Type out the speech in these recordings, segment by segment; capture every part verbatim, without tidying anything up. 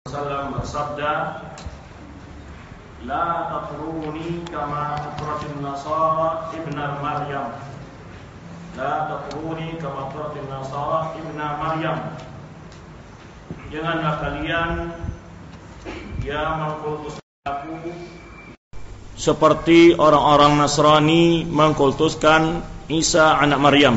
Sallam bersabda, la tatruni kama atratin nasara ibna Maryam. La tatruni kama atratin nasara ibna Maryam. Janganlah kalian yang mengkultus aku seperti orang-orang Nasrani mengkultuskan Isa anak Maryam.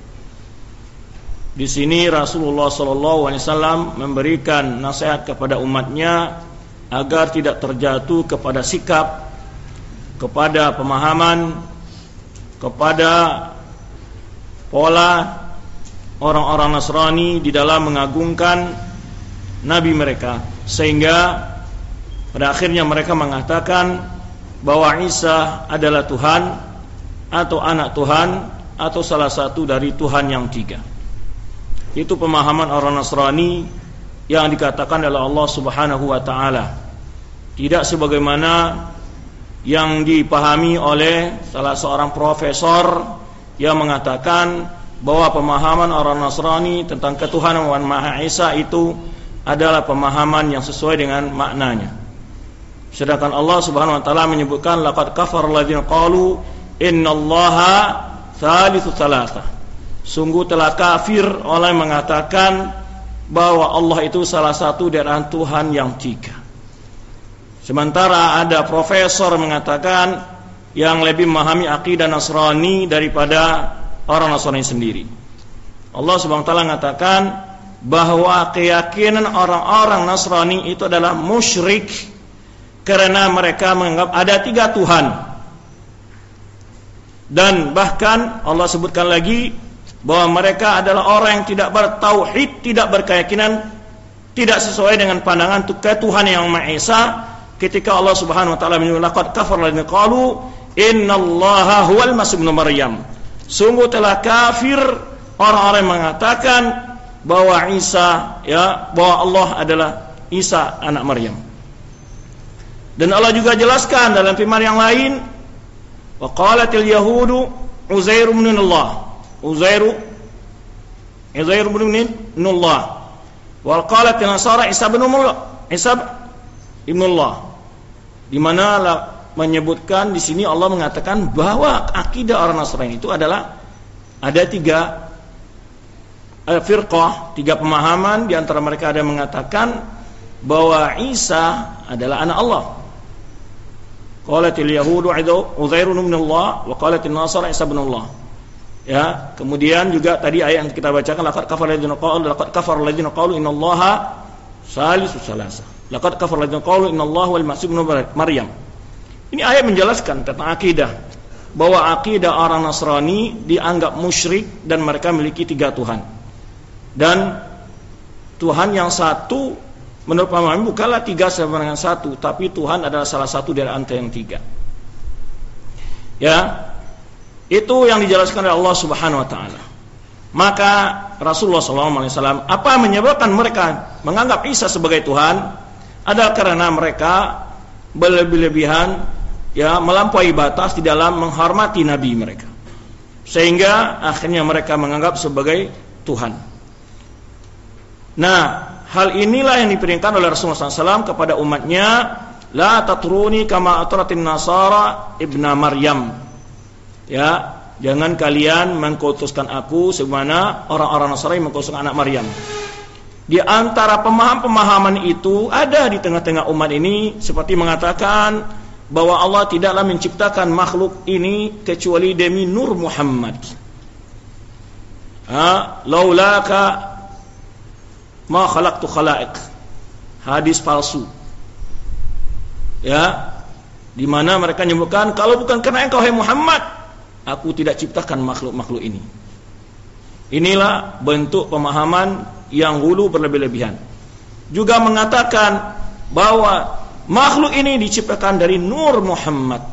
Di sini Rasulullah shallallahu alaihi wasallam memberikan nasihat kepada umatnya agar tidak terjatuh kepada sikap, kepada pemahaman, kepada pola orang-orang Nasrani di dalam mengagungkan nabi mereka, sehingga pada akhirnya mereka mengatakan bahwa Isa adalah Tuhan atau anak Tuhan atau salah satu dari Tuhan yang tiga. Itu pemahaman orang Nasrani yang dikatakan oleh Allah Subhanahu wa taala. Tidak sebagaimana yang dipahami oleh salah seorang profesor yang mengatakan bahwa pemahaman orang Nasrani tentang ketuhanan Maha Esa itu adalah pemahaman yang sesuai dengan maknanya. Sedangkan Allah Subhanahu wa taala menyebutkan laqad kafara alladziina qalu innallaha tsalitsu tsalatsah. Sungguh telah kafir orang yang mengatakan bahwa Allah itu salah satu dari Tuhan yang tiga. Sementara ada profesor mengatakan yang lebih memahami akidah Nasrani daripada orang Nasrani sendiri. Allah Subhanahu wa taala mengatakan bahwa keyakinan orang-orang Nasrani itu adalah musyrik karena mereka menganggap ada tiga Tuhan. Dan bahkan Allah sebutkan lagi bahwa mereka adalah orang yang tidak bertauhid, tidak berkeyakinan, tidak sesuai dengan pandangan Tuhan yang Maha Esa. Ketika Allah Subhanahu wa taala menyebut laqad kafara alladziina qalu innallaha huwal masih ibnu Maryam. Sungguh telah kafir orang-orang yang mengatakan bahwa Isa ya bahwa Allah adalah Isa anak Maryam. Dan Allah juga jelaskan dalam firman yang lain, wa qalatil yahudu Uzair ibn Allah. Uzairu Uzair ibn Allah. Wa qalat an-nasara Isa ibn Allah. Isa ibn Allah. Di mana menyebutkan di sini Allah mengatakan bahwa akidah orang Nasrani itu adalah ada tiga eh, firqah, tiga pemahaman. Di antara mereka ada yang mengatakan bahwa Isa adalah anak Allah. Qalatil yahudu Uzair ibn Allah wa qalatin nasara Isa ibn Allah. Ya, kemudian juga tadi ayat yang kita bacakan laqad kafara alladziina qalu laqad kafara alladziina qalu innallaha salisu salasa. Laqad kafara alladziina qalu innallaha wal masih ibnu Maryam. Ini ayat menjelaskan tentang akidah, bahwa akidah orang Nasrani dianggap musyrik dan mereka memiliki tiga Tuhan. Dan Tuhan yang satu menurut pemahaman bukanlah tiga sama dengan satu, tapi Tuhan adalah salah satu dari antara yang tiga. Ya, itu yang dijelaskan oleh Allah Subhanahu wa taala. Maka Rasulullah shallallahu alaihi wasallam apa menyebabkan mereka menganggap Isa sebagai Tuhan adalah karena mereka berlebih-lebihan ya melampaui batas di dalam menghormati nabi mereka. Sehingga akhirnya mereka menganggap sebagai Tuhan. Nah, hal inilah yang diperingatkan oleh Rasulullah shallallahu alaihi wasallam kepada umatnya, la tatruni kama atratin nasara ibna Maryam. Ya, jangan kalian mengkultuskan aku sebagaimana orang-orang Nasrani mengkultuskan anak Maryam. Di antara pemahaman-pemahaman itu ada di tengah-tengah umat ini seperti mengatakan bahwa Allah tidaklah menciptakan makhluk ini kecuali demi nur Muhammad. Ha, laulaka ma khalaqtu khalaiq. Hadis palsu. Ya, di mana mereka menyebutkan kalau bukan karena engkau hai Muhammad, aku tidak ciptakan makhluk-makhluk ini. Inilah bentuk pemahaman yang hulu berlebih-lebihan. Juga mengatakan bahwa makhluk ini diciptakan dari nur Muhammad.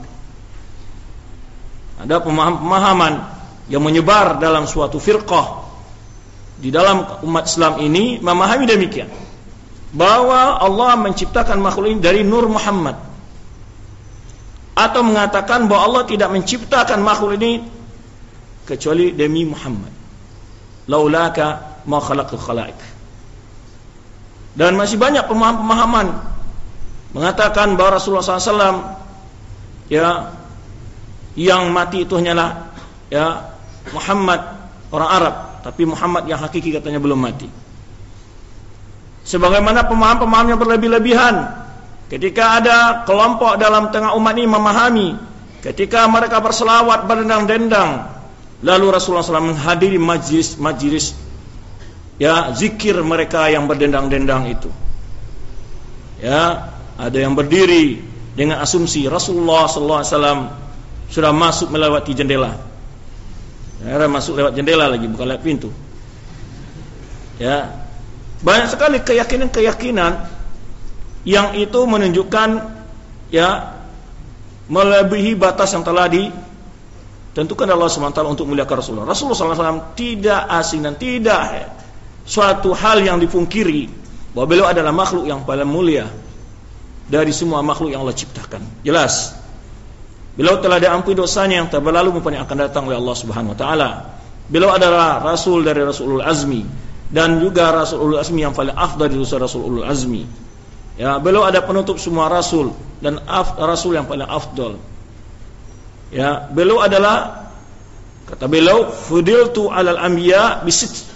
Ada pemahaman yang menyebar dalam suatu firqah di dalam umat Islam ini memahami demikian, bahwa Allah menciptakan makhluk ini dari nur Muhammad. Atau mengatakan bahwa Allah tidak menciptakan makhluk ini kecuali demi Muhammad. Laulaka ma khalaqtu khalaiq. Dan masih banyak pemahaman-pemahaman mengatakan bahwa Rasulullah shallallahu alaihi wasallam ya yang mati itu hanyalah ya Muhammad orang Arab, tapi Muhammad yang hakiki katanya belum mati. Sebagaimana pemahaman-pemahaman yang berlebih-lebihan ketika ada kelompok dalam tengah umat ini memahami ketika mereka berselawat berdendang-dendang lalu Rasulullah shallallahu alaihi wasallam menghadiri majlis-majlis ya zikir mereka yang berdendang-dendang itu. Ya, ada yang berdiri dengan asumsi Rasulullah sallallahu alaihi wasallam sudah masuk melewati jendela. Ya, masuk lewat jendela lagi, bukan lewat pintu. Ya. Banyak sekali keyakinan-keyakinan yang itu menunjukkan ya melebihi batas yang telah ditentukan Allah subhanahu wa taala untuk muliakan Rasulullah. Rasulullah sallallahu alaihi wasallam tidak asing dan tidak suatu hal yang dipungkiri bahwa beliau adalah makhluk yang paling mulia dari semua makhluk yang Allah ciptakan. Jelas. Beliau telah diampuni dosanya yang telah berlalu maupun yang akan datang oleh Allah Subhanahu wa taala. Beliau adalah rasul dari Rasulul Azmi dan juga Rasulul Azmi yang paling afdal dari Rasulul Azmi. Ya, beliau ada penutup semua rasul dan af, rasul yang paling afdal. Ya, beliau adalah kata beliau fudiltu 'alal anbiya bisit.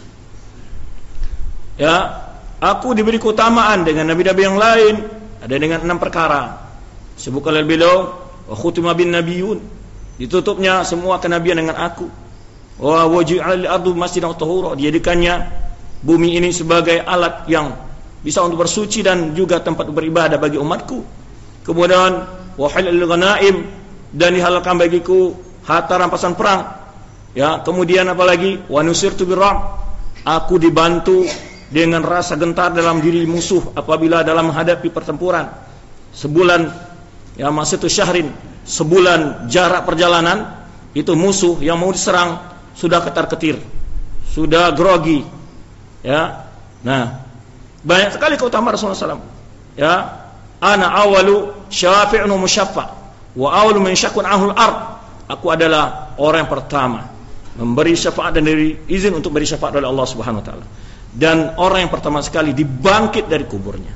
Ya, aku diberi keutamaan dengan nabi-nabi yang lain ada dengan enam perkara. Sebutkan oleh beliau wa khutima bin nabiyun, ditutupnya semua kenabian dengan aku. Wa waj'al al-ardu masjidan tahura, dijadikannya bumi ini sebagai alat yang bisa untuk bersuci dan juga tempat beribadah bagi umatku. Kemudian wa halal ghanaim, dan dihalalkan bagiku harta rampasan perang. Ya, kemudian apalagi wa nusirtu birram, aku dibantu dengan rasa gentar dalam diri musuh apabila dalam menghadapi pertempuran. Sebulan ya masatu syahrin, sebulan jarak perjalanan itu musuh yang mau diserang sudah ketar-ketir, sudah grogi. Ya. Nah, banyak sekali keutamaan Rasulullah sallallahu alaihi wasallam. Ya, ana awalu syafi'un musyaffa wa awalu man syakun ahul ard. Aku adalah orang yang pertama memberi syafaat dan diberi izin untuk beri syafaat oleh Allah Subhanahu wa taala. Dan orang yang pertama sekali dibangkit dari kuburnya.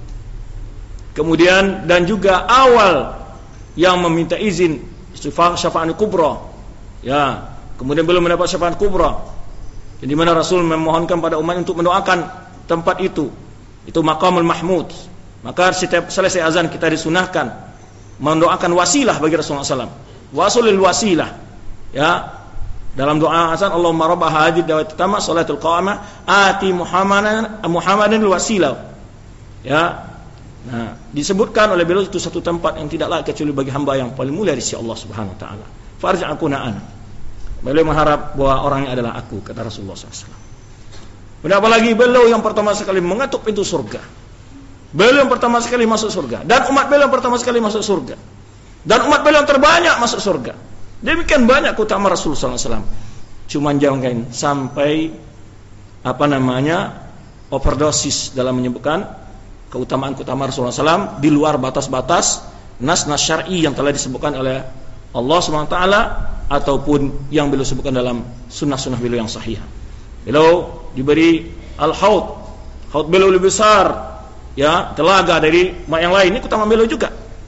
Kemudian dan juga awal yang meminta izin syafaat kubra. Ya, kemudian belum mendapat syafaat kubra. Di mana Rasul memohonkan pada umat untuk mendoakan tempat itu. Itu Maqamul Mahmud. Maka setiap selesai azan kita disunahkan mendoakan wasilah bagi Rasulullah sallallahu alaihi wasallam. Wasulil wasilah. Ya. Dalam doa azan, Allahumma rabb hadhihi da'wati tamma salatul qa'amah ati Muhammadan Muhammadan wasilah. Ya. Nah, disebutkan oleh beliau itu satu tempat yang tidak layak kecuali bagi hamba yang paling mulia di sisi Allah Subhanahu wa taala. Farja akuna ana. Beliau mengharap bahwa orangnya adalah aku, kata Rasulullah sallallahu alaihi wasallam. Dan apalagi beliau yang pertama sekali mengetuk pintu surga. Beliau yang pertama sekali masuk surga, dan umat beliau yang pertama sekali masuk surga. Dan umat beliau yang terbanyak masuk surga. Demikian banyak keutamaan Rasulullah sallallahu alaihi wasallam. Cuman jangan sampai apa namanya overdosis dalam menyebutkan keutamaan-keutamaan Rasulullah sallallahu alaihi wasallam di luar batas-batas nas-nas syar'i yang telah disebutkan oleh Allah subhanahu wa taala ataupun yang beliau sebutkan dalam sunnah-sunnah beliau yang sahih. Beliau diberi al-haud, haud beliau lebih besar, ya, telaga dari yang lain. Ini keutamaan beliau juga.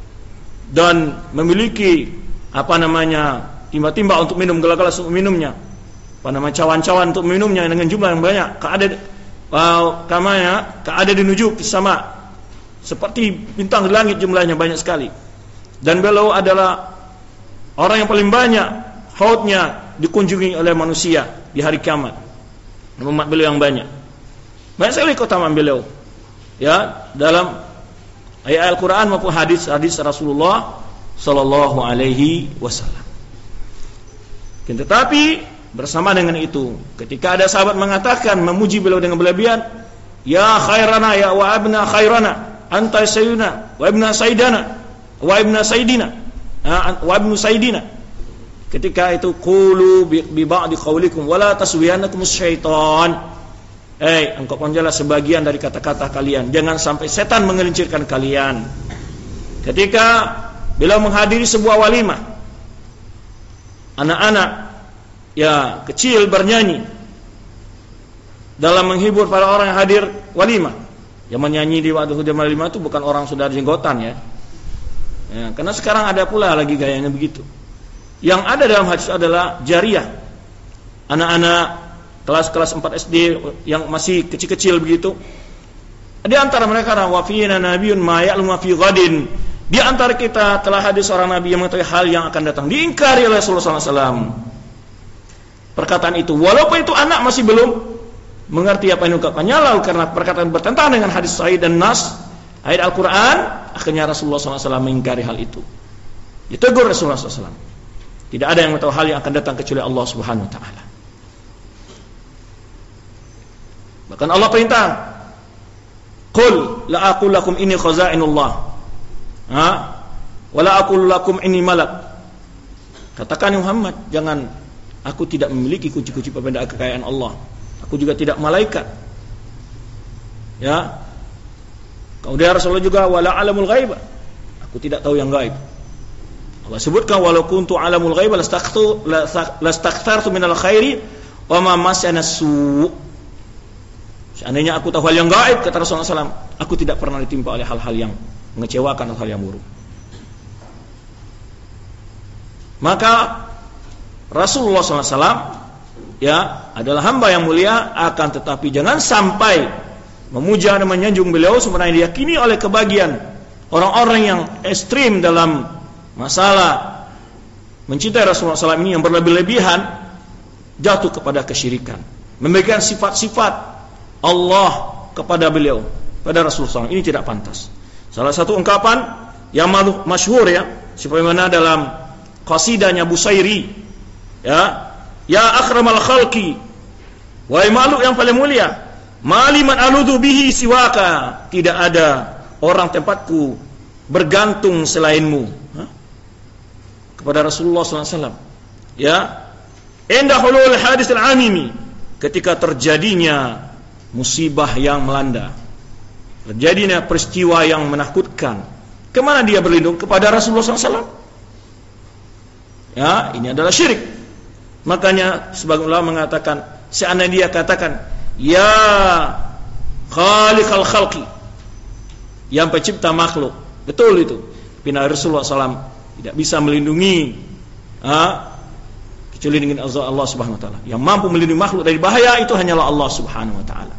Dan memiliki apa namanya timba-timba untuk minum, gelas-gelas untuk minumnya, apa namanya cawan-cawan untuk minumnya dengan jumlah yang banyak. Keada uh, kamanya keada di nujub sama seperti bintang di langit, jumlahnya banyak sekali. Dan beliau adalah orang yang paling banyak haudnya dikunjungi oleh manusia di hari kiamat. Umat beliau yang banyak. Banyak sekali keutamaan beliau. Ya, dalam ayat Al-Qur'an maupun hadis-hadis Rasulullah sallallahu alaihi wasallam. Tetapi bersama dengan itu, ketika ada sahabat mengatakan memuji beliau dengan berlebihan, ya khairana ya wa abna khairana, anta sayyidina wa ibna sayyidina wa ibna sayyidina wa ibnu sayyidina. Ketika itu qulu bi ba'di qaulikum wala taswiyanakum syaitan. Eh, engkau panjalah sebagian dari kata-kata kalian, jangan sampai setan mengelincirkan kalian. Ketika beliau menghadiri sebuah walimah, anak-anak ya kecil bernyanyi dalam menghibur para orang yang hadir walimah. Yang menyanyi di waktu Hudaybiah lima itu bukan orang sudah jenggotan ya. Ya, karena sekarang ada pula lagi gayanya begitu. Yang ada dalam hadis adalah jariyah. Anak-anak kelas-kelas empat S D yang masih kecil-kecil begitu. Di antara mereka wa fina nabiyyun ma ya'lamu fi ghadin. Di antara kita telah hadir seorang nabi yang mengetahui hal yang akan datang. Diingkari oleh Rasulullah sallallahu alaihi wasallam. Perkataan itu, walaupun itu anak masih belum mengerti apa yang diungkapkannya, lalu karena perkataan bertentangan dengan hadis sahih dan nas ayat Al-Quran, akhirnya Rasulullah sallallahu alaihi wasallam mengingkari hal itu. Ditegur Rasulullah sallallahu alaihi wasallam. Tidak ada yang mengetahui hal yang akan datang kecuali Allah Subhanahu wa taala. Bahkan Allah perintah, qul la aqul lakum inni khazainullah, ha, wa la aqul lakum inni malak. Katakan Muhammad, jangan, aku tidak memiliki kunci-kunci pemberian kekayaan Allah. Aku juga tidak malaikat. Ya. Kemudian Rasulullah juga wala alamul ghaib. Aku tidak tahu yang gaib. Allah sebutkan walau kuntu alamul ghaib lastaghtu lastaghtartu minal khairi wa ma masana su. Seandainya aku tahu hal yang gaib, kata Rasulullah sallallahu alaihi wasallam, aku tidak pernah ditimpa oleh hal-hal yang mengecewakan atau hal yang buruk. Maka Rasulullah sallallahu alaihi wasallam ya adalah hamba yang mulia, akan tetapi jangan sampai memuja dan menyanjung beliau sebenarnya diyakini oleh kebagian orang-orang yang ekstrim dalam masalah mencintai Rasulullah sallallahu alaihi wasallam ini, yang berlebih-lebihan jatuh kepada kesyirikan, memberikan sifat-sifat Allah kepada beliau, pada Rasulullah sallallahu alaihi wasallam. Ini tidak pantas. Salah satu ungkapan yang masyhur ya, sebagaimana dalam qasidahnya Busairi, ya, ya akramal khalqi, wahai makhluk yang paling mulia, maliman aludu bihi siwaka, tidak ada orang tempatku bergantung selainmu. Hah? Kepada Rasulullah sallallahu alaihi wasallam. Ya, inda hulul hadis al-amimi, ketika terjadinya musibah yang melanda, terjadinya peristiwa yang menakutkan, kemana dia berlindung? Kepada Rasulullah sallallahu alaihi wasallam. Ya, ini adalah syirik. Makanya sebagian ulama mengatakan, seandainya dia katakan ya khaliqal khalqi, yang pencipta makhluk, betul itu, Bina Rasulullah sallallahu alaihi wasallam tidak bisa melindungi ha, kecuali dengan Allah Subhanahu wa taala. Yang mampu melindungi makhluk dari bahaya itu hanyalah Allah Subhanahu wa taala.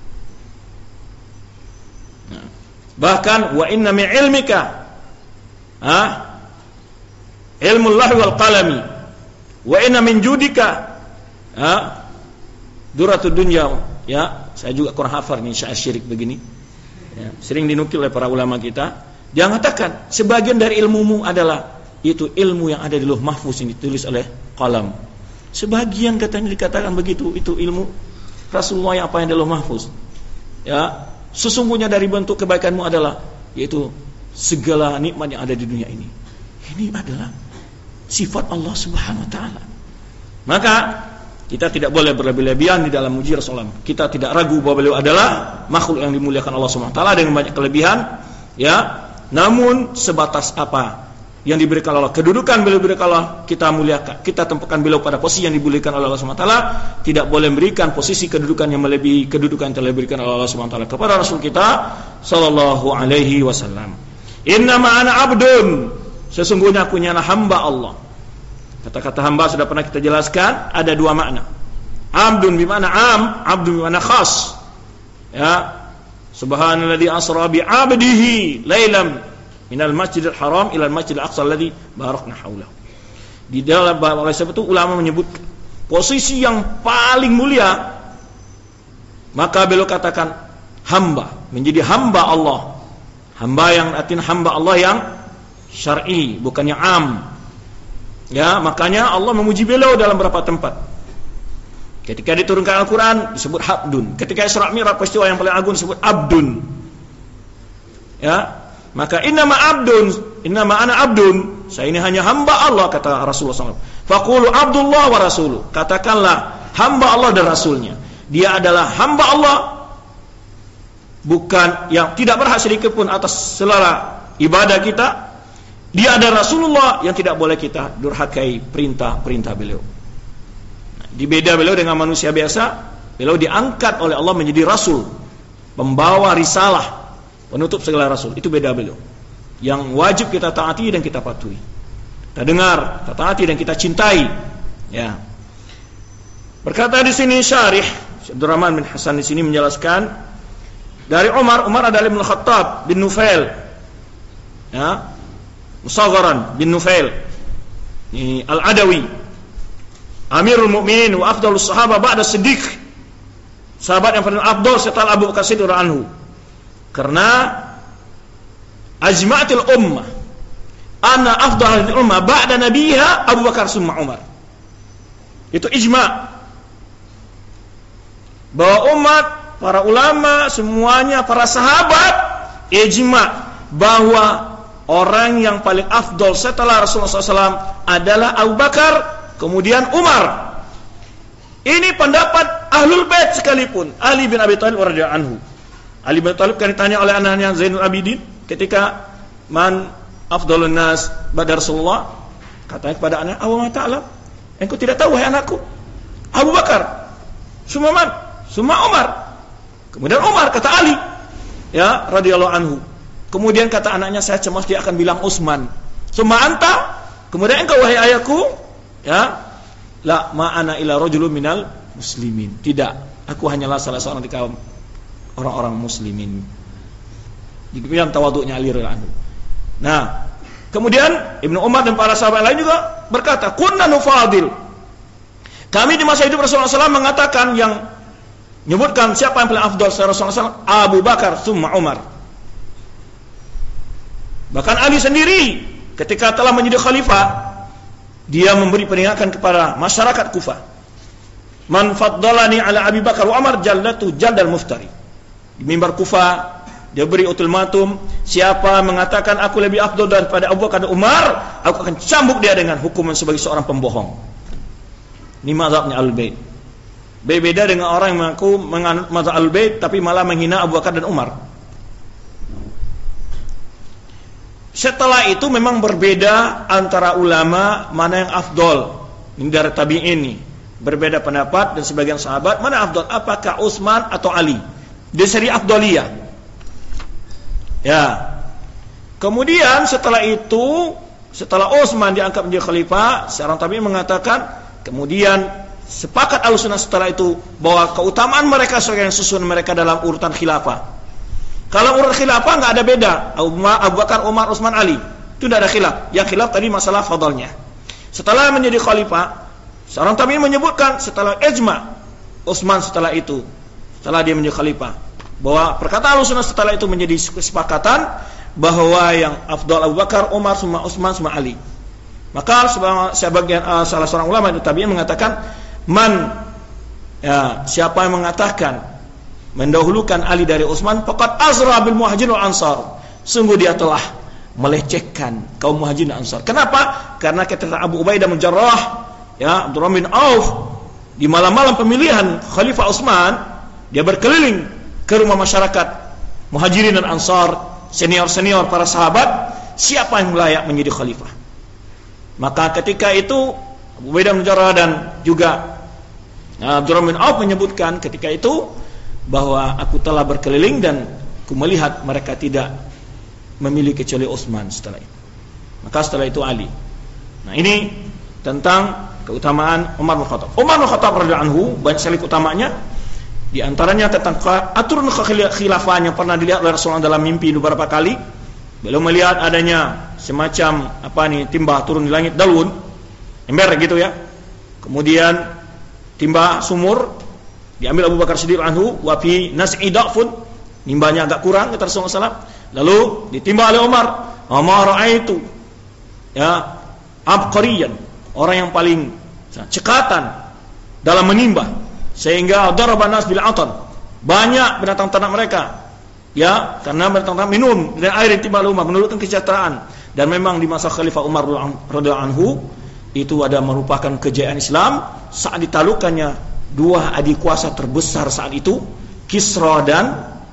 Nah, bahkan wa inna min ilmika ha, ilmul lahwi wal qalami, wa inna min judika ha, duratud dunya. Ya, saya juga kurang hafal nih syair syirik begini ya, sering dinukil oleh para ulama kita. Dia mengatakan sebagian dari ilmumu adalah itu ilmu yang ada di Lauh Mahfuz yang ditulis oleh qalam. Sebagian katanya dikatakan begitu, itu ilmu Rasulullah yang apa yang di Lauh Mahfuz. Ya, sesungguhnya dari bentuk kebaikanmu adalah yaitu segala nikmat yang ada di dunia ini. Ini adalah sifat Allah Subhanahu wa taala. Maka kita tidak boleh berlebih-lebihan di dalam muji Rasulullah. Kita tidak ragu bahwa beliau adalah makhluk yang dimuliakan Allah Subhanahu wa taala dengan banyak kelebihan, ya. Namun sebatas apa yang diberikan Allah, kedudukan beliau diberikan Allah, kita muliakan, kita tempatkan beliau pada posisi yang diberikan oleh Allah Subhanahu wa taala. Tidak boleh memberikan posisi kedudukan yang melebihi kedudukan yang telah diberikan oleh Allah Subhanahu wa taala kepada Rasul kita sallallahu alaihi wasallam. Inna ma'ana abdun, sesungguhnya aku hanyalah hamba Allah. Kata-kata hamba sudah pernah kita jelaskan, ada dua makna. Abdun bimana am, abdun bimana khas. Ya, subhanalladzi asra bi 'abdihi lailam minal masjidil haram ilal masjidil aqsa alladzi barakna haulahu. Di dalam oleh sebab itu ulama menyebut posisi yang paling mulia, maka beliau katakan hamba, menjadi hamba Allah. Hamba yang artinya hamba Allah yang syar'i, bukan yang am. Ya, makanya Allah memuji beliau dalam beberapa tempat. Ketika diturunkan Al-Quran disebut habdun. Ketika Isra Mi'raj peristiwa yang paling agung disebut abdun. Ya, maka innama abdun, innama ana abdun, saya ini hanya hamba Allah, kata Rasulullah sallallahu alaihi wasallam. Faqulu abdullah wa rasuluh, katakanlah hamba Allah dan Rasulnya. Dia adalah hamba Allah, bukan yang tidak berhak sedikit pun atas selera ibadah kita. Dia ada Rasulullah yang tidak boleh kita durhakai perintah-perintah beliau. Nah, di beda beliau dengan manusia biasa, beliau diangkat oleh Allah menjadi Rasul. pembawa risalah, penutup segala rasul. Itu beda beliau. Yang wajib kita taati dan kita patuhi. Kita dengar, kita taati dan kita cintai. Ya. Berkata di sini syarih Abdurrahman bin Hasan di sini menjelaskan dari Umar, Umar adalah Ibn Khattab bin Nufail. Ya. Musagharan bin Nufail. Ini Al-Adawi. Amirul Mukminin wa afdalus sahabah ba'da Siddiq. Sahabat yang paling afdal setelah Abu Bakar Siddiq radhiyallahu anhu. Karena ajma'atil ummah anna afdalul ummah ba'da nabiha Abu Bakar summa Umar. Itu ijma'. Bahwa umat, para ulama, semuanya, para sahabat ijma' bahwa orang yang paling afdal setelah Rasulullah shallallahu alaihi wasallam adalah Abu Bakar, kemudian Umar. Ini pendapat Ahlul Bait sekalipun. Ali bin Abi Thalib radhiyallahu anhu. Ali bin Abi Thalib kan ditanya oleh anaknya Zainul Abidin ketika man afdalun nas ba'da Rasulullah, katanya kepada anaknya, "Awa ma ta'lam?" Engkau tidak tahu wahai anakku? Abu Bakar, summa man? Summa Umar. Kemudian Umar, kata Ali, ya radhiyallahu anhu. Kemudian kata anaknya, saya cemas dia akan bilang Utsman. Summa anta? Kemudian engkau wahai ayahku, ya, la ma'ana ila rajulun minal muslimin. Tidak, aku hanyalah salah seorang di kaum orang-orang muslimin. Demikian tawaduknya Ali radhiyallahu anhu. Nah, kemudian Ibnu Umar dan para sahabat lain juga berkata, kunna nufadil. Kami di masa hidup Rasulullah shallallahu alaihi wasallam mengatakan, yang menyebutkan siapa yang paling afdal setelah Rasulullah shallallahu alaihi wasallam, Abu Bakar summa Umar. Bahkan Ali sendiri ketika telah menjadi khalifah, dia memberi peringatan kepada masyarakat Kufah. Man faddalani ala Abi Bakar wa Umar jallatu jaldal muftari. Di mimbar Kufah dia beri ultimatum, siapa mengatakan aku lebih afdal daripada Abu Bakar dan Umar, aku akan cambuk dia dengan hukuman sebagai seorang pembohong. Ini mazhabnya Al-Bait. Berbeda dengan orang yang mengaku menganut mazhab Al-Bait tapi malah menghina Abu Bakar dan Umar. Setelah itu memang berbeda antara ulama mana yang afdol. Ini dari tabi'in ini. Berbeda pendapat dan sebagian sahabat mana afdol, apakah Utsman atau Ali. Dia seri afdoliyah. Ya. Kemudian setelah itu, setelah Utsman diangkat menjadi khalifah, seorang tabi'in mengatakan, kemudian sepakat Ahlussunnah setelah itu bahwa keutamaan mereka sebagai susun mereka dalam urutan khilafah. Kalau urutan khilafah enggak ada beda, Abu Bakar, Umar, Utsman, Ali. Itu tidak ada khilaf. Yang khilaf tadi masalah fadlnya. Setelah menjadi khalifah, seorang tabi'in menyebutkan setelah ijma' Utsman setelah itu, setelah dia menjadi khalifah, bahwa perkataan Ahlussunnah setelah itu menjadi kesepakatan bahwa yang afdal Abu Bakar, Umar, summa Utsman, summa Ali. Maka sebagian uh, salah seorang ulama itu tabi'in mengatakan, man, ya, siapa yang mengatakan mendahulukan Ali dari Utsman, faqad azra bil muhajirin wal ansar, sungguh dia telah melecehkan kaum muhajirin dan ansar. Kenapa? Karena ketika Abu Ubaidah bin Jarrah, ya, Abdurrahman bin Auf, di malam-malam pemilihan Khalifah Utsman, dia berkeliling ke rumah masyarakat muhajirin dan ansar, senior-senior para sahabat, siapa yang layak menjadi khalifah. Maka ketika itu Abu Ubaidah bin Jarrah dan juga Abdurrahman bin Auf menyebutkan ketika itu bahwa aku telah berkeliling dan aku melihat mereka tidak memilih kecuali Utsman setelah itu. Maka setelah itu Ali. Nah, ini tentang keutamaan Umar bin Khattab. Umar bin Khattab radhiyallahu anhu banyak sekali utamanya. Di antaranya tentang aturan khilafah yang pernah dilihat oleh Rasulullah dalam mimpi beberapa kali. Beliau melihat adanya semacam apa nih, timba turun di langit, dalun, ember gitu ya. Kemudian timba sumur diambil Abu Bakar Siddiq anhu, wa fi nas'i da'fun, nimbanya agak kurang kata Rasulullah shallallahu alaihi wasallam. Lalu ditimba oleh Umar, "Ma ra'aitu ya abqariyan", orang yang paling cekatan dalam menimba, sehingga daraba nas bil atan, banyak binatang ternak mereka, ya, karena binatang ternak minum dan air ditimba oleh Umar, menurutkan kesejahteraan. Dan memang di masa Khalifah Umar radhiyallahu anhu itu ada merupakan kejayaan Islam saat ditaklukkannya dua adik kuasa terbesar saat itu, Kisra dan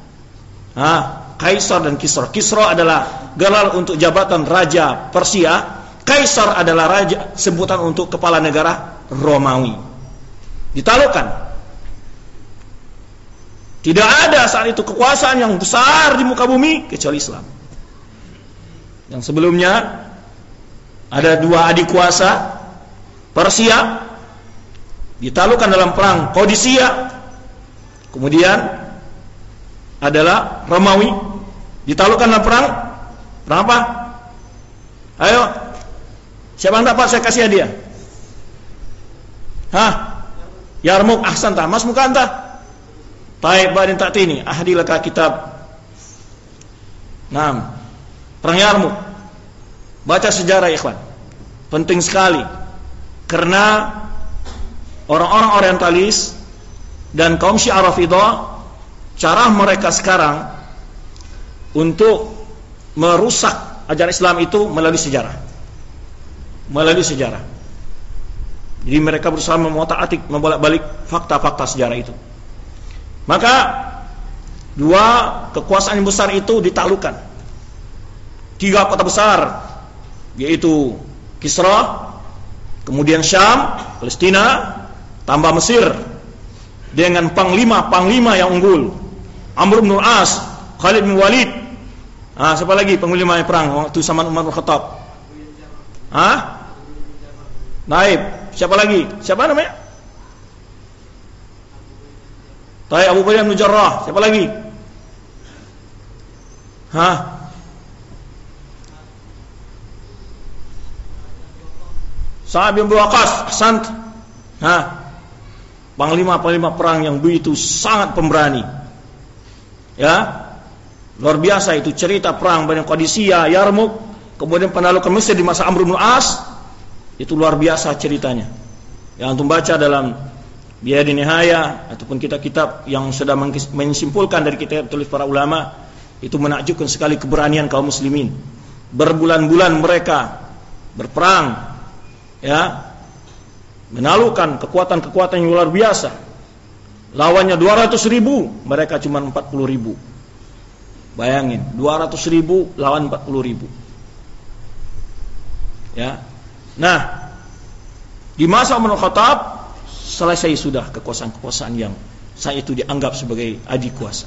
ah, Kaisar dan Kisra. Kisra adalah gelar untuk jabatan raja Persia, Kaisar adalah raja sebutan untuk kepala negara Romawi. Ditaklukkan. Tidak ada saat itu kekuasaan yang besar di muka bumi kecuali Islam. Yang sebelumnya ada dua adik kuasa, Persia ditaklukkan dalam perang Qadisiyah. Kemudian adalah Romawi ditaklukkan dalam perang perang apa? Ayo, siapa yang dapat saya kasih hadiah? Hah? Yarmuk, ahsan ta, mas muka anta. Taib badin ta'tini, ahdi laka kitab. Naam. Perang Yarmuk. Baca sejarah ikhwan. Penting sekali. Karena orang-orang orientalis dan kaum Syiah Rafidhah, cara mereka sekarang untuk merusak ajaran Islam itu melalui sejarah. Melalui sejarah. Jadi mereka berusaha memotak-atik, membolak-balik fakta-fakta sejarah itu. Maka dua kekuasaan yang besar itu ditaklukkan. Tiga kota besar, yaitu Kisra, kemudian Syam, Palestina, tambah Mesir dengan panglima-panglima yang unggul. Amr bin As, Khalid bin Walid. Ah, siapa lagi panglima yang perang waktu zaman Umar bin Khattab? Ah? Naib. Siapa lagi? Siapa namanya? Taib Abu Bakar bin Jarrah. Siapa lagi? Hah? Sa'ad bin Waqqas. Ahsant. Hah? Panglima-panglima perang yang begitu sangat pemberani. Ya? Luar biasa itu cerita perang Bani Qadisiyah, Yarmuk, kemudian penaklukan Mesir di masa Amr bin As. Itu luar biasa ceritanya. Yang antum baca dalam Bidayah Nihayah ataupun kitab-kitab yang sudah menyimpulkan dari kitab tulis para ulama, itu menakjubkan sekali keberanian kaum muslimin. Berbulan-bulan mereka berperang, ya, menaklukkan kekuatan-kekuatan yang luar biasa. Lawannya dua ratus ribu, mereka cuma empat puluh ribu. Bayangin, dua ratus ribu lawan empat puluh ribu. Ya. Nah, di masa Umar bin Khattab selesai sudah kekuasaan-kekuasaan yang saat itu dianggap sebagai adik kuasa.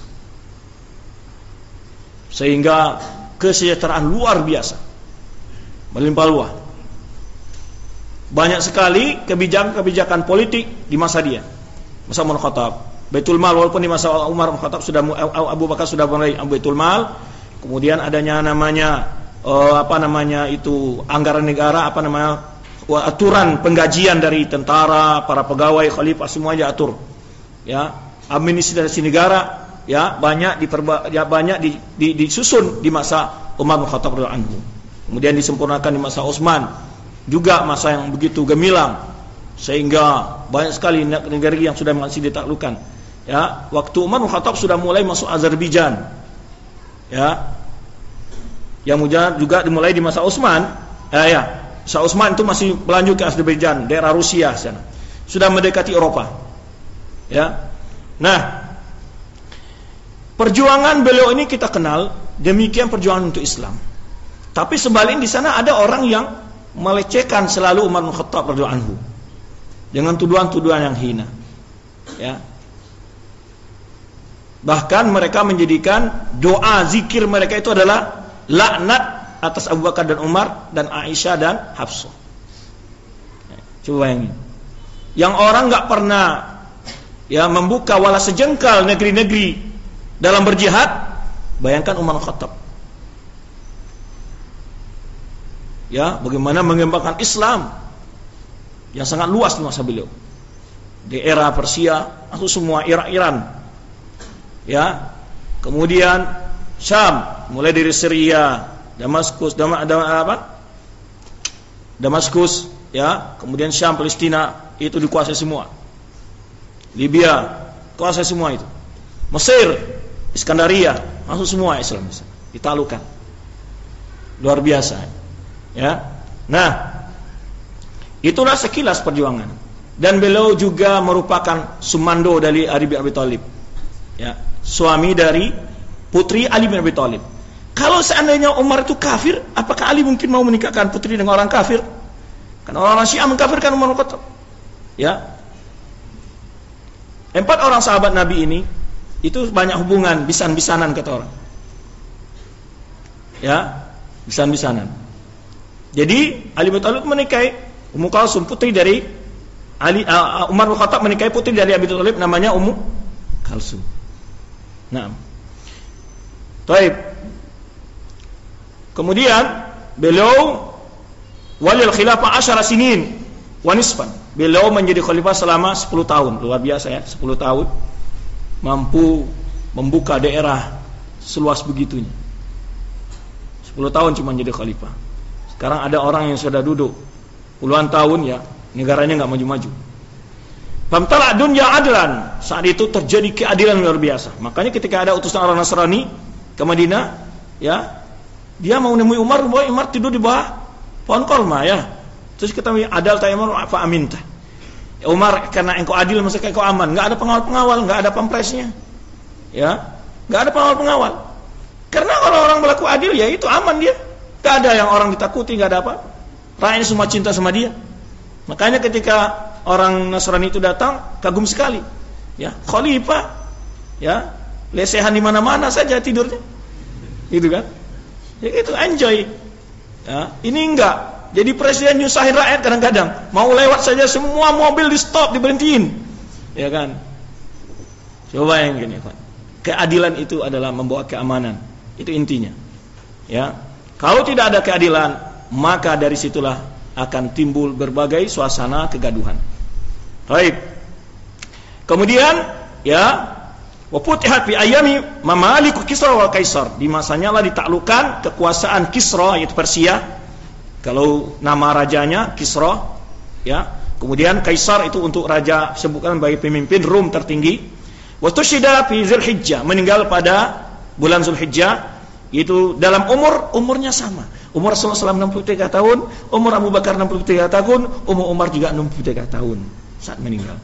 Sehingga kesejahteraan luar biasa, melimpah ruah. Banyak sekali kebijakan-kebijakan politik di masa dia, masa Umar bin Khattab. Baitul Mal, walaupun di masa Umar bin Khattab sudah, Abu Bakar sudah mulai Baitul Mal, kemudian adanya namanya Uh, apa namanya itu anggaran negara, apa namanya aturan penggajian dari tentara, para pegawai, khalifah semuanya atur. Ya, administrasi negara ya banyak diperba, ya banyak di, di, disusun di masa Umar bin Khattab radhiyallahu anhu. Kemudian disempurnakan di masa Utsman, juga masa yang begitu gemilang sehingga banyak sekali negara yang sudah masih ditaklukkan. Ya, waktu Umar bin Khattab sudah mulai masuk Azerbaijan. Ya. Yang juga dimulai di masa Utsman, eh, ya, masa Utsman itu masih berlanjut ke Azerbaijan, daerah Rusia sana. Sudah mendekati Eropa. Ya. Nah, perjuangan beliau ini kita kenal, demikian perjuangan untuk Islam. Tapi sebaliknya di sana ada orang yang melecehkan selalu Umar bin Khattab radhiyallahu anhu dengan tuduhan-tuduhan yang hina. Ya. Bahkan mereka menjadikan doa zikir mereka itu adalah laknat atas Abu Bakar dan Umar dan Aisyah dan Hafsah. Coba bayangin. Yang orang nggak pernah ya membuka wala sejengkal negeri-negeri dalam berjihad, bayangkan Umar bin Khattab. Ya, bagaimana mengembangkan Islam yang sangat luas di masa beliau. Di era Persia, atau semua Irak-Iran. Ya. Kemudian Syam, mulai dari Syria, Damaskus, Dam, Dam, apa? Damaskus, ya, kemudian Syam, Palestina, itu dikuasai semua. Libya, kuasai semua itu. Mesir, Iskandaria, masuk semua Islam, ditaklukkan. Luar biasa. Ya. Nah, itulah sekilas perjuangan. Dan beliau juga merupakan sumando dari Ali bin Abi Thalib. Ya, suami dari putri Ali bin Abi Thalib. Kalau seandainya Umar itu kafir, apakah Ali mungkin mau menikahkan putri dengan orang kafir? Kan orang-orang Syiah mengkafirkan Umar bin Khattab. Ya. Empat orang sahabat Nabi ini Itu banyak hubungan, bisan-bisanan kata orang. Ya, bisan-bisanan. Jadi Ali bin Thalib menikahi Ummu Kalsum, putri dari Ali, uh, Umar bin Khattab menikahi putri dari Abi Thalib namanya Ummu Kalsum. Nah, baik. Kemudian beliau walil khilafah asyara sinin wa nisfan. Beliau menjadi khalifah selama sepuluh tahun, luar biasa ya, sepuluh tahun mampu membuka daerah seluas begitunya. sepuluh tahun cuma jadi khalifah. Sekarang ada orang yang sudah duduk puluhan tahun ya, negaranya enggak maju-maju. Famtala dunya adlan. Saat itu terjadi keadilan luar biasa. Makanya ketika ada utusan orang Nasrani ke Madinah, ya, dia mau nemui Umar, bahwa Umar tidur di bawah pohon korma ya. Terus kita adal ta Umar fa aminta. Ya, Umar, karena engkau adil maka engkau aman. Enggak ada pengawal-pengawal, enggak ada pampresnya. Ya, enggak ada pengawal-pengawal. Karena orang-orang berlaku adil ya itu aman dia. Enggak ada yang orang ditakuti, enggak ada apa. Rakyatnya semua cinta sama dia. Makanya ketika orang Nasrani itu datang, kagum sekali. Ya, khalifah, ya, lesehan di mana-mana saja tidurnya. Gitu kan? Ya itu enjoy. Ya, ini enggak. Jadi presiden nyusahin rakyat kadang-kadang. Mau lewat saja semua mobil di stop, diberhentiin. Ya kan? Coba yang gini, Pak. Keadilan itu adalah membawa keamanan. Itu intinya. Ya. Kalau tidak ada keadilan, maka dari situlah akan timbul berbagai suasana kegaduhan. Baik. Kemudian ya, wa futihat fi ayami mamalik Kisra wa Kaisar. Di masanya lah ditaklukkan kekuasaan Kisra yaitu Persia. Kalau nama rajanya Kisra, ya. Kemudian Kaisar itu untuk raja, sebutkan sebagai pemimpin Rum tertinggi. Wa tusyida fi Zulhijjah, meninggal pada bulan Zulhijjah, itu dalam umur umurnya sama. Umur Rasulullah sallallahu alaihi wasallam enam puluh tiga tahun, umur Abu Bakar enam puluh tiga tahun, umur Umar juga enam puluh tiga tahun saat meninggal.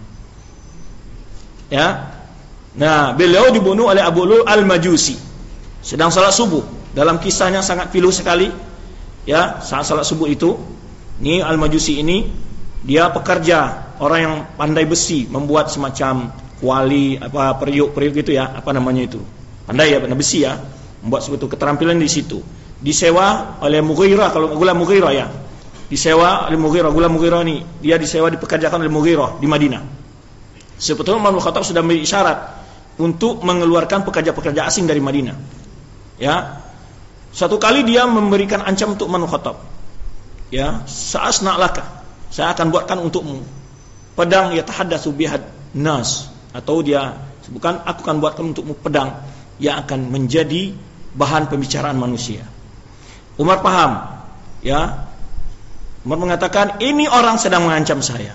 Ya. Nah, beliau dibunuh oleh Abu Lu'lu'ah al-Majusi sedang salat subuh. Dalam kisahnya sangat pilu sekali. Ya, saat salat subuh itu, ini Al-Majusi ini dia pekerja, orang yang pandai besi, membuat semacam kuali apa periuk-periuk gitu ya, apa namanya itu. Pandai ya, pandai besi ya, membuat suatu keterampilan di situ. Disewa oleh Mughirah, kalau Gula Mughirah ya. Disewa oleh Mughirah, Gula Mughirah ini, dia disewa dipekerjakan oleh Mughirah di Madinah. Sebetulnya Umar bin Khattab sudah memberi isyarat untuk mengeluarkan pekerja-pekerja asing dari Madinah. Ya. Satu kali dia memberikan ancam untuk Umar bin Khattab. Ya, sa'asna laka. Saya akan buatkan untukmu pedang yatahaddatsu bihad nas, atau dia sebutkan aku akan buatkan untukmu pedang yang akan menjadi bahan pembicaraan manusia. Umar paham. Ya. Umar mengatakan ini orang sedang mengancam saya.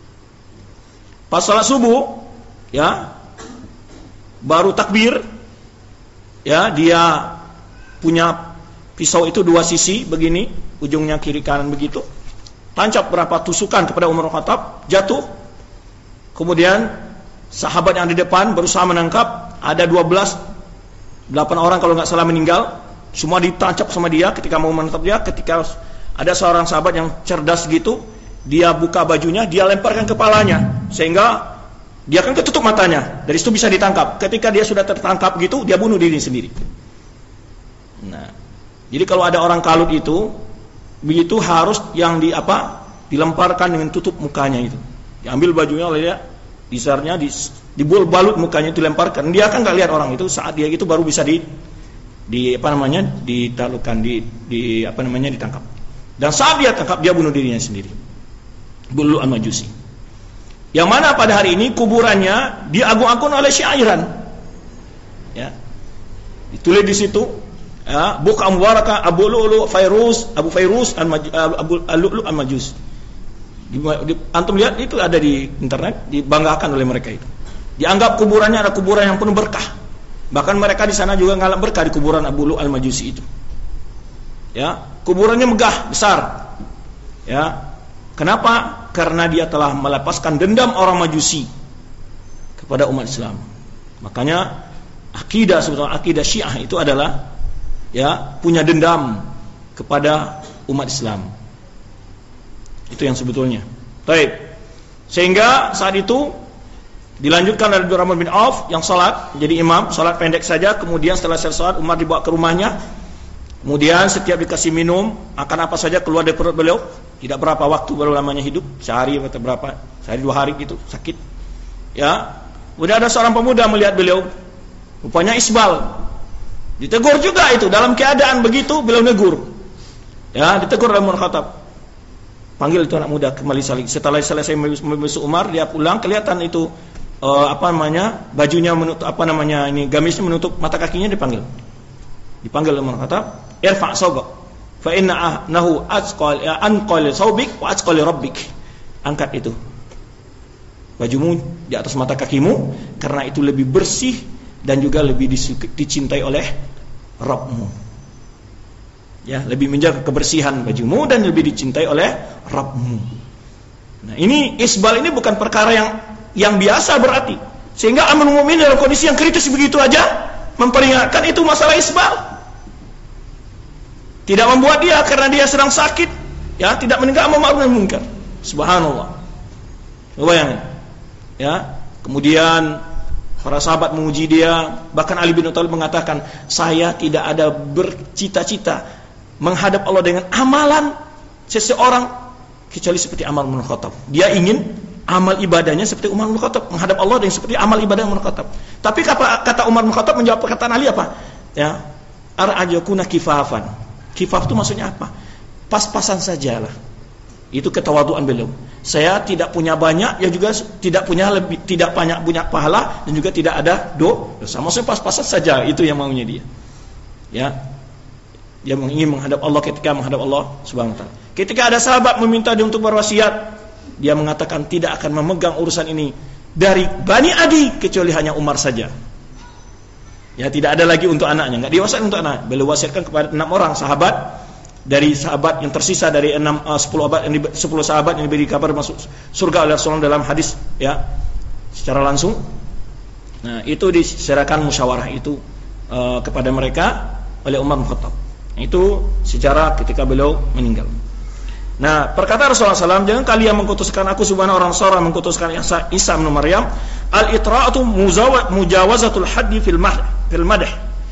Pas salat subuh, ya, baru takbir, ya, dia punya pisau itu dua sisi begini, ujungnya kiri kanan begitu. Tancap berapa tusukan kepada Umar bin Khattab, jatuh. Kemudian sahabat yang di depan berusaha menangkap, ada dua belas, delapan orang kalau nggak salah meninggal. Semua ditancap sama dia ketika mau menangkap dia. Ketika ada seorang sahabat yang cerdas gitu, dia buka bajunya, dia lemparkan kepalanya sehingga dia kan ketutup matanya. Dari situ bisa ditangkap. Ketika dia sudah tertangkap gitu, dia bunuh diri sendiri. Nah, jadi kalau ada orang kalut itu, begitu harus yang di apa? Dilemparkan dengan tutup mukanya itu. Diambil bajunya oleh dia, disarnya di dibul balut mukanya itu dilemparkan. Dia kan nggak lihat orang itu, saat dia itu baru bisa di di apa namanya? ditaklukkan, di di apa namanya? ditangkap. Dan saat dia tangkap, dia bunuh dirinya sendiri. Bulu al-Majusi. Yang mana pada hari ini kuburannya diagung-agung oleh Syairan. Ya. Ditulis di situ, ya, Buqa Mubarakah Abu Lu'lu'ah Fairuz, Abu Fairuz Abu Lu'lu'ah al-Majusi. Antum lihat itu ada di internet, dibanggakan oleh mereka itu. Dianggap kuburannya ada kuburan yang penuh berkah. Bahkan mereka di sana juga ngalap berkah di kuburan Abu Lu'lu'ah al-Majusi itu. Ya, kuburannya megah, besar. Ya. Kenapa? Karena dia telah melepaskan dendam orang Majusi kepada umat Islam. Makanya akidah sebetulnya akidah Syiah itu adalah ya punya dendam kepada umat Islam. Itu yang sebetulnya. Baik. Sehingga saat itu Dilanjutkan dari Abdurrahman bin Auf yang salat jadi imam, salat pendek saja, kemudian setelah selesai salat Umar dibawa ke rumahnya. Kemudian setiap dikasih minum, akan apa saja keluar dari perut beliau. Tidak berapa waktu baru lamanya hidup, sehari atau berapa, sehari dua hari gitu, sakit. Ya. Kemudian ada seorang pemuda melihat beliau, rupanya isbal. Ditegur juga itu, dalam keadaan begitu beliau negur. Ya, ditegur oleh Umar Khattab. Panggil itu anak muda kembali saling. Setelah selesai membesuk Umar, dia pulang, kelihatan itu Uh, apa namanya bajunya menutup apa namanya ini gamisnya menutup mata kakinya, dipanggil dipanggil Umar kata irfa' sawbak fa innahu asqal ya anqal sawbik wa asqal rabbik, angkat itu bajumu di atas mata kakimu karena itu lebih bersih dan juga lebih disukai, dicintai oleh Rabbmu, ya, lebih menjaga kebersihan bajumu dan lebih dicintai oleh Rabbmu. Nah, ini isbal ini bukan perkara yang yang biasa berarti, sehingga Amirul Mukminin dalam kondisi yang kritis begitu aja memperingatkan itu masalah isbal. Tidak membuat dia karena dia sedang sakit, ya, tidak menegakkan amar ma'ruf nahi munkar. Subhanallah. Bayangin. Ya, kemudian para sahabat memuji dia, bahkan Ali bin Abi Thalib mengatakan, "Saya tidak ada bercita-cita menghadap Allah dengan amalan seseorang kecuali seperti amal Umar bin Khattab." Dia ingin amal ibadahnya seperti Umar bin Khattab, menghadap Allah dengan seperti amal ibadah Umar bin Khattab. Tapi kata, kata Umar bin Khattab menjawab perkataan Ali apa? Ya, ar'ajukuna kifafan. Kifaf itu maksudnya apa? Pas-pasan sajalah. Itu ketawaduan beliau. Saya tidak punya banyak, ya juga tidak punya lebih, tidak banyak punya pahala dan juga tidak ada dosa. Maksudnya pas-pasan saja, itu yang maunya dia. Ya. Dia ingin menghadap Allah ketika menghadap Allah Subhanahu wa taala. Ketika ada sahabat meminta dia untuk berwasiat, dia mengatakan tidak akan memegang urusan ini dari Bani Adi kecuali hanya Umar saja. Ya, tidak ada lagi untuk anaknya, enggak diwasiatkan untuk anak. Beliau wasiatkan kepada enam orang sahabat dari sahabat yang tersisa dari enam uh, sepuluh abad yang sepuluh sahabat yang diberi kabar masuk surga oleh Rasulullah dalam hadis, ya, secara langsung. Nah, itu diserahkan musyawarah itu uh, kepada mereka oleh Umar bin Khattab. Itu sejarah ketika beliau meninggal. Nah, perkataan Rasulullah shallallahu alaihi wasallam, jangan kalian mengkutuskan aku subhanahu orang sorah mengkutuskan Isa, Isa bin Maryam. Al-itra'atu mujawazatul haddi fil madah, fil madah.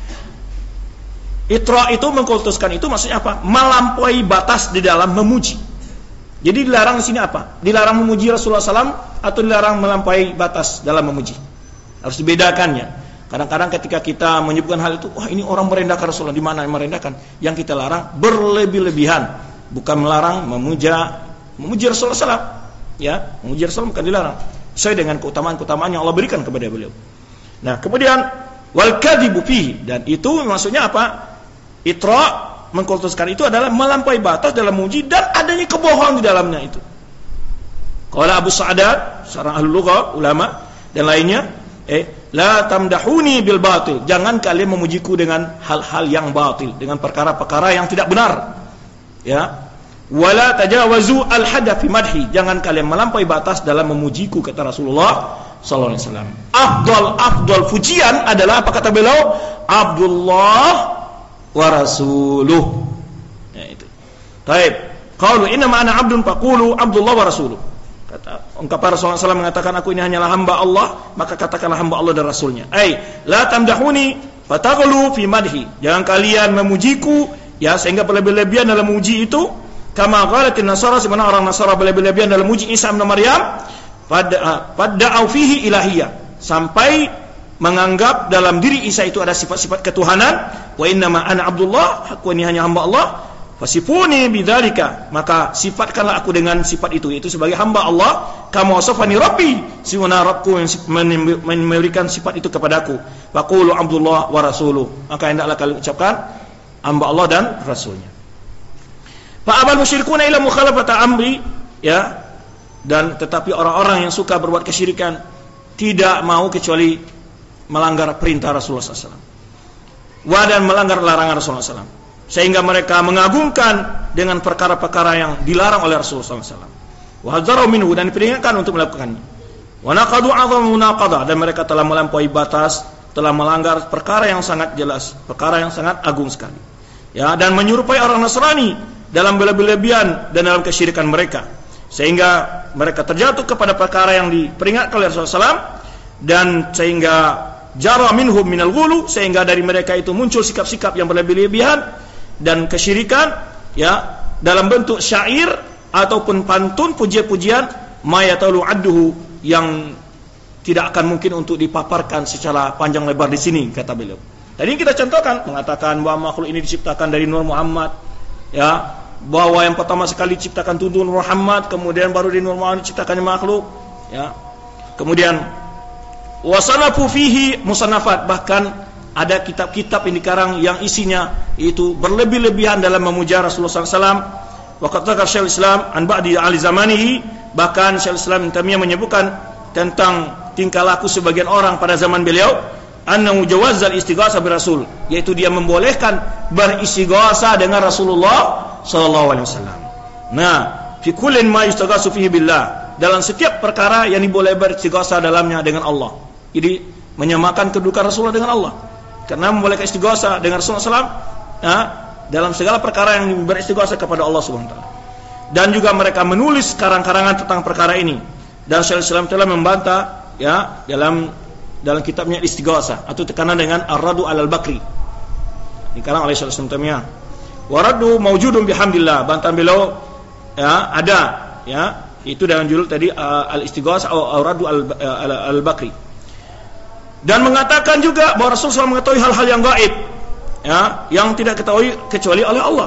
Itra itu mengkutuskan itu maksudnya apa? Melampaui batas di dalam memuji. Jadi dilarang di sini apa? Dilarang memuji Rasulullah shallallahu alaihi wasallam atau dilarang melampaui batas dalam memuji. Harus dibedakannya. Kadang-kadang ketika kita menyebutkan hal itu, wah ini orang merendahkan Rasulullah. Di mana yang merendahkan? Yang kita larang berlebih-lebihan. Bukan melarang memuja memuji Rasulullah shallallahu alaihi wasallam, ya, memuji Rasulullah bukan dilarang, sesuai dengan keutamaan-keutamaan yang Allah berikan kepada beliau. Nah, kemudian wal kadzibu fihi, dan itu maksudnya apa? Itra mengkultuskan itu adalah melampaui batas dalam memuji dan adanya kebohongan di dalamnya itu. Qala Abu Sa'dat, seorang ahli lugah, ulama dan lainnya, eh la tamdahuni bil batil, jangan kalian memujiku dengan hal-hal yang batil, dengan perkara-perkara yang tidak benar. Ya, wala tajawazu al-hadda fi madhi, jangan kalian melampaui batas dalam memujiku, kata Rasulullah sallallahu alaihi wasallam. Afdal afdal pujian adalah apa kata beliau? Abdullah wa rasuluh. Ya itu. Baik. Qalu inna ma ana abdun faqulu Abdullah wa rasuluh. Kata ungkapan Rasulullah sallallahu alaihi wasallam mengatakan aku ini hanyalah hamba Allah, maka katakanlah hamba Allah dan rasulnya. Ai la tamdahuni fataghlu fi madhi, jangan kalian memujiku, ya, sehingga berlebih-lebihan dalam memuji itu, kama qalatin nasara, sebenarnya orang Nasara berlebih-lebihan dalam memuji Isa bin Maryam, pada padda'u fihi ilahiyah, sampai menganggap dalam diri Isa itu ada sifat-sifat ketuhanan. Wa inna ma ana Abdullah, aku ini hanya hamba Allah, fasifuni bidzalika, maka sifatkanlah aku dengan sifat itu, yaitu sebagai hamba Allah, kama wasafani rabbi, sifana rabbku yang memberikan sifat itu kepadaku. Faqulu Abdullah wa rasuluh, maka hendaklah kalian ucapkan hamba Allah dan rasulnya. Fa abal musyrikuna ila mukhalafata amri, ya, dan tetapi orang-orang yang suka berbuat kesyirikan tidak mau kecuali melanggar perintah Rasulullah sallallahu alaihi wasallam, wa dan melanggar larangan Rasulullah sallallahu alaihi wasallam, sehingga mereka mengagungkan dengan perkara-perkara yang dilarang oleh Rasulullah sallallahu alaihi wasallam, wa hadzaru minhu, dan diperingatkan untuk melakukannya, wa naqadu 'azam munaqadah, dan mereka telah melampaui batas, telah melanggar perkara yang sangat jelas, perkara yang sangat agung sekali, ya, dan menyerupai orang Nasrani dalam berlebih-lebihan dan dalam kesyirikan mereka, sehingga mereka terjatuh kepada perkara yang diperingatkan oleh Rasulullah sallallahu alaihi wasallam, dan sehingga jara minhum minal ghulu, sehingga dari mereka itu muncul sikap-sikap yang berlebih-lebihan dan kesyirikan, ya, dalam bentuk syair ataupun pantun, pujian-pujian, ma yatalu adduhu, yang tidak akan mungkin untuk dipaparkan secara panjang lebar di sini, kata beliau. Tadi kita contohkan, mengatakan bahwa makhluk ini diciptakan dari Nur Muhammad, ya, bahwa yang pertama sekali diciptakan itu Nur Muhammad, kemudian baru di Nur Muhammad diciptakannya makhluk, ya. Kemudian wasanafu fihi musannafat, bahkan ada kitab-kitab yang dikarang yang isinya itu berlebih-lebihan dalam memuja Rasulullah sallallahu alaihi wasallam. Waqad dzakar Syekhul Islam an ba'di ahli zamanihi, bahkan Syekhul Islam Taimiyah menyebutkan tentang tingkah laku sebagian orang pada zaman beliau, annahu jawazzal istighatsah bir rasul, yaitu dia membolehkan beristighatsah dengan Rasulullah sallallahu alaihi wasallam. Nah, fi kullin ma yustaghatsu fihi billah, dalam setiap perkara yang diboleh beristighatsah dalamnya dengan Allah. Jadi menyamakan kedudukan Rasulullah dengan Allah, karena membolehkan istighatsah dengan Rasulullah sallallahu alaihi wasallam, nah, dalam segala perkara yang beristighatsah kepada Allah subhanahu wa taala. Dan juga mereka menulis karang-karangan tentang perkara ini, dan Syekhul Islam telah membantah, ya, dalam dalam kitabnya Istighatsah, atau tekanan dengan Ar-Raddu 'alal Bakri, dikarang oleh Syekhul Islam Taimiyah. Wa raddu mawjudun bihamdillah, bantahan beliau, ya, ada, ya, itu dalam judul tadi uh, Al-Istighatsah atau Ar-Raddu 'alal Bakri. Dan mengatakan juga bahwa Rasulullah mengetahui hal-hal yang gaib, ya, yang tidak ketahui kecuali oleh Allah.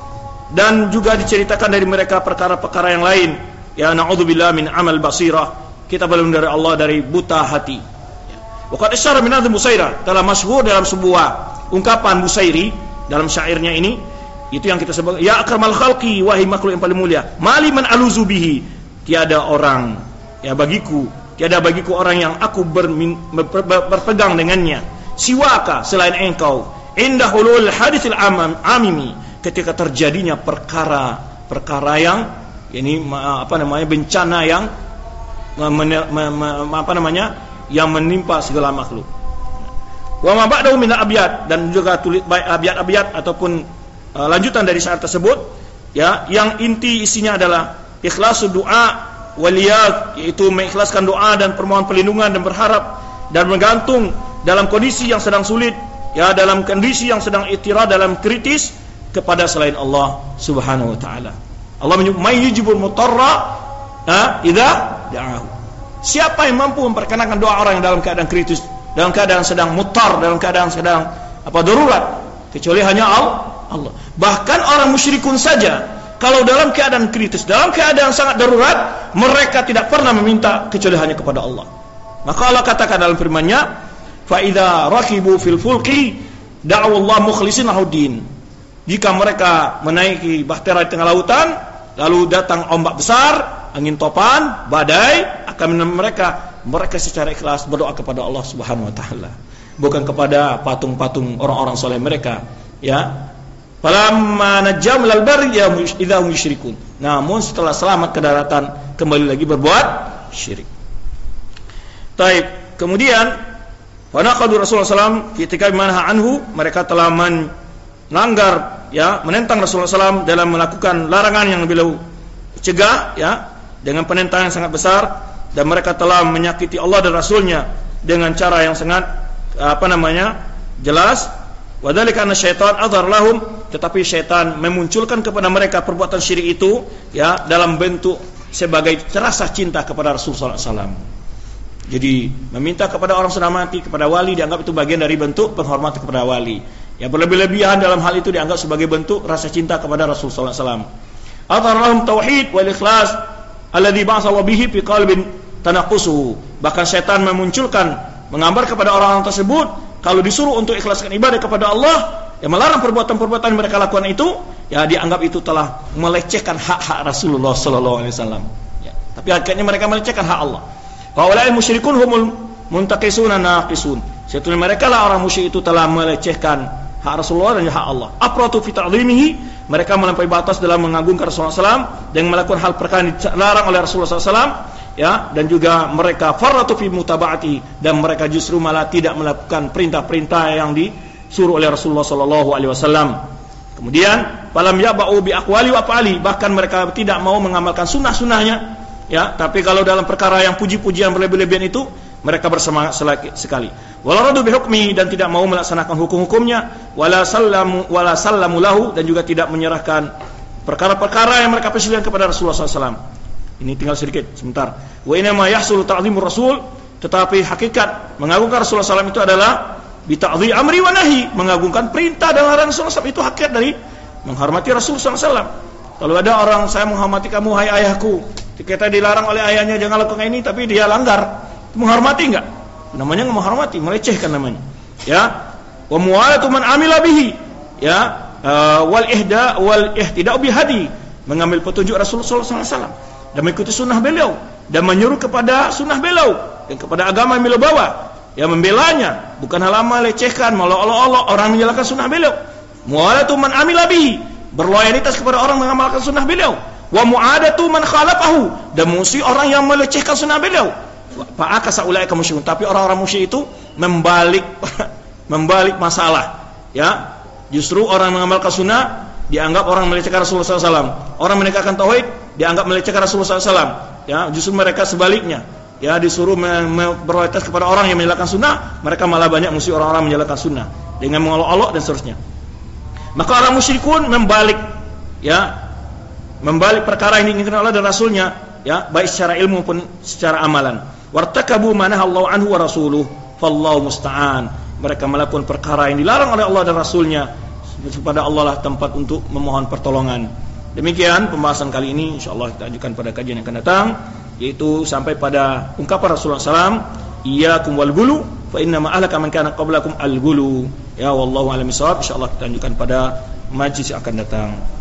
Dan juga diceritakan dari mereka perkara-perkara yang lain, ya, na'udzubillah min amal basirah, kita berlindung dari Allah dari buta hati. Waqad isyara min adzim Busairah, telah masyhur dalam sebuah ungkapan Busairi dalam syairnya ini, itu yang kita sebut, ya akramal khalqi, wahai makhluk yang paling mulia, maliman aluzu bihi, tiada orang, ya, bagiku, tiada bagiku orang yang aku bermin, ber, ber, berpegang dengannya, siwaka, selain engkau, indah hulul haditsil amam amimi, ketika terjadinya perkara-perkara yang ini apa namanya bencana yang men, me, me, apa namanya yang menimpa segala makhluk. Wa ma ba'dahu min al-abyat, dan juga tulis abyat-abyat ataupun uh, lanjutan dari syair tersebut, ya, yang inti isinya adalah ikhlasu doa waliyat, yaitu mengikhlaskan doa dan permohonan perlindungan dan berharap dan bergantung dalam kondisi yang sedang sulit, ya, dalam kondisi yang sedang itirad, dalam kritis, kepada selain Allah Subhanahu wa taala. Allah menyebut may yujibul mutarra idza da'ahu. Siapa yang mampu memperkenankan doa orang yang dalam keadaan kritis, dalam keadaan sedang mutar, dalam keadaan sedang apa darurat, kecuali hanya Allah. Bahkan orang musyrikun saja, kalau dalam keadaan kritis, dalam keadaan sangat darurat, mereka tidak pernah meminta kecuali hanya kepada Allah. Maka Allah katakan dalam firman-Nya, fa idza rakibu fil fulki da'u Allah mukhlishin lahuddin. Jika mereka menaiki bahtera di tengah lautan, lalu datang ombak besar, angin topan, badai, akan mereka mereka secara ikhlas berdoa kepada Allah Subhanahu wa taala, bukan kepada patung-patung orang-orang soleh mereka, ya. Falamma najjam lal barri idza hum yusyrikun. Namun setelah selamat ke daratan, kembali lagi berbuat syirik. Taib. Kemudian wanaqadu Rasulullah sallallahu alaihi wasallam ketika manha anhu, mereka telah melanggar, ya, menentang Rasulullah sallallahu alaihi wasallam dalam melakukan larangan yang beliau cegah, ya, dengan penentangan yang sangat besar, dan mereka telah menyakiti Allah dan Rasulnya dengan cara yang sangat apa namanya jelas. Wadzalika anna syaitan adhar lahum, tetapi syaitan memunculkan kepada mereka perbuatan syirik itu, ya, dalam bentuk sebagai rasa cinta kepada Rasulullah sallallahu alaihi wasallam. Jadi meminta kepada orang sudah mati, kepada wali, dianggap itu bagian dari bentuk penghormatan kepada wali. Ya, berlebih-lebihan dalam hal itu dianggap sebagai bentuk rasa cinta kepada Rasulullah sallallahu alaihi wasallam. Adhar lahum tauhid wal ikhlas alladhi ba'atha Allah bihi fi qalbin tanaqusuhu. Bahkan setan memunculkan, menggambar kepada orang-orang tersebut, kalau disuruh untuk ikhlaskan ibadah kepada Allah, yang melarang perbuatan-perbuatan yang mereka lakukan itu, ya, dianggap itu telah melecehkan hak-hak Rasulullah sallallahu alaihi wasallam, ya. Tapi hakikatnya mereka melecehkan hak Allah. Wa ulai musyrikun humul muntaqisuna naqisun. Setuju mereka lah orang musyrik itu telah melecehkan hak Rasulullah dan hak Allah. Afratu fi ta'dhimihi, mereka melampaui batas dalam mengagungkan Rasulullah sallallahu alaihi wasallam dan melakukan hal perkara yang dilarang oleh Rasulullah sallallahu alaihi wasallam, ya, dan juga mereka farratu fi mutaba'ati, dan mereka justru malah tidak melakukan perintah-perintah yang disuruh oleh Rasulullah sallallahu alaihi wasallam. Kemudian falam ya'ba'u bi aqwali wa af'ali, bahkan mereka tidak mau mengamalkan sunnah-sunnahnya, ya, tapi kalau dalam perkara yang puji-pujian berlebih-lebihan itu, mereka bersemangat sekali. Wala radu bihukmi, dan tidak mau melaksanakan hukum-hukumnya, wala sallamu wala sallamu lahu, dan juga tidak menyerahkan perkara-perkara yang mereka persilahkan kepada Rasulullah sallallahu alaihi wasallam. Ini tinggal sedikit sebentar. Wa inna ma yahsulu ta'zimur rasul, tetapi hakikat mengagungkan Rasulullah sallallahu alaihi wasallam itu adalah bita'dhi amri wa nahi, mengagungkan perintah dan larangan Rasulullah sallallahu alaihi wasallam. Itu hakikat dari menghormati Rasulullah sallallahu alaihi wasallam. Kalau ada orang, saya menghormati kamu hai ayahku, kita dilarang oleh ayahnya jangan lakukan ini, tapi dia langgar, menghormati enggak? Namanya enggak menghormati, melecehkan namanya. Ya, wa mu'alatu man amila bihi, ya, uh, wal ihda wal ihtida'u bihadi, mengambil petunjuk Rasulullah sallallahu alaihi wasallam dan mengikuti sunnah beliau dan menyuruh kepada sunnah beliau dan kepada agama yang beliau bawa, ya, membelanya, bukan halaman melecehkan, malah Allah orang menjalankan sunnah beliau. Mu'alatu man amila bihi, berloyalitas kepada orang mengamalkan sunnah beliau. Wa mu'adatu man khalafahu, dan musuh orang yang melecehkan sunnah beliau. Fa'akasa ulaika musyrikun, tapi orang-orang musyrik itu membalik membalik masalah, ya. Justru orang mengamalkan sunnah dianggap orang melecehkan Rasulullah sallallahu alaihi wasallam. Orang menegakkan tauhid dianggap melecehkan Rasulullah sallallahu alaihi wasallam. Ya, justru mereka sebaliknya. Ya, disuruh berloyalitas kepada orang yang menjalankan sunnah, mereka malah banyak musuh orang-orang menjalankan sunnah dengan mengolok-olok dan seterusnya. Maka orang musyrikun membalik, ya, membalik perkara yang diinginkan Allah dan Rasulnya, ya, baik secara ilmu maupun secara amalan. Wartakabu ma nahallahu anhu wa rasuluh, fallahu musta'an. Mereka melakukan perkara yang dilarang oleh Allah dan Rasulnya, kepada Allah lah tempat untuk memohon pertolongan. Demikian pembahasan kali ini, insyaallah kita ajukan pada kajian yang akan datang, yaitu sampai pada ungkapan Rasulullah sallallahu alaihi wasallam, iyyakum wal gulu fa inna ma ahlaka man kana qablakum al gulu. Ya, wallahu a'lam bishawab. Insyaallah kita lanjutkan pada majlis yang akan datang.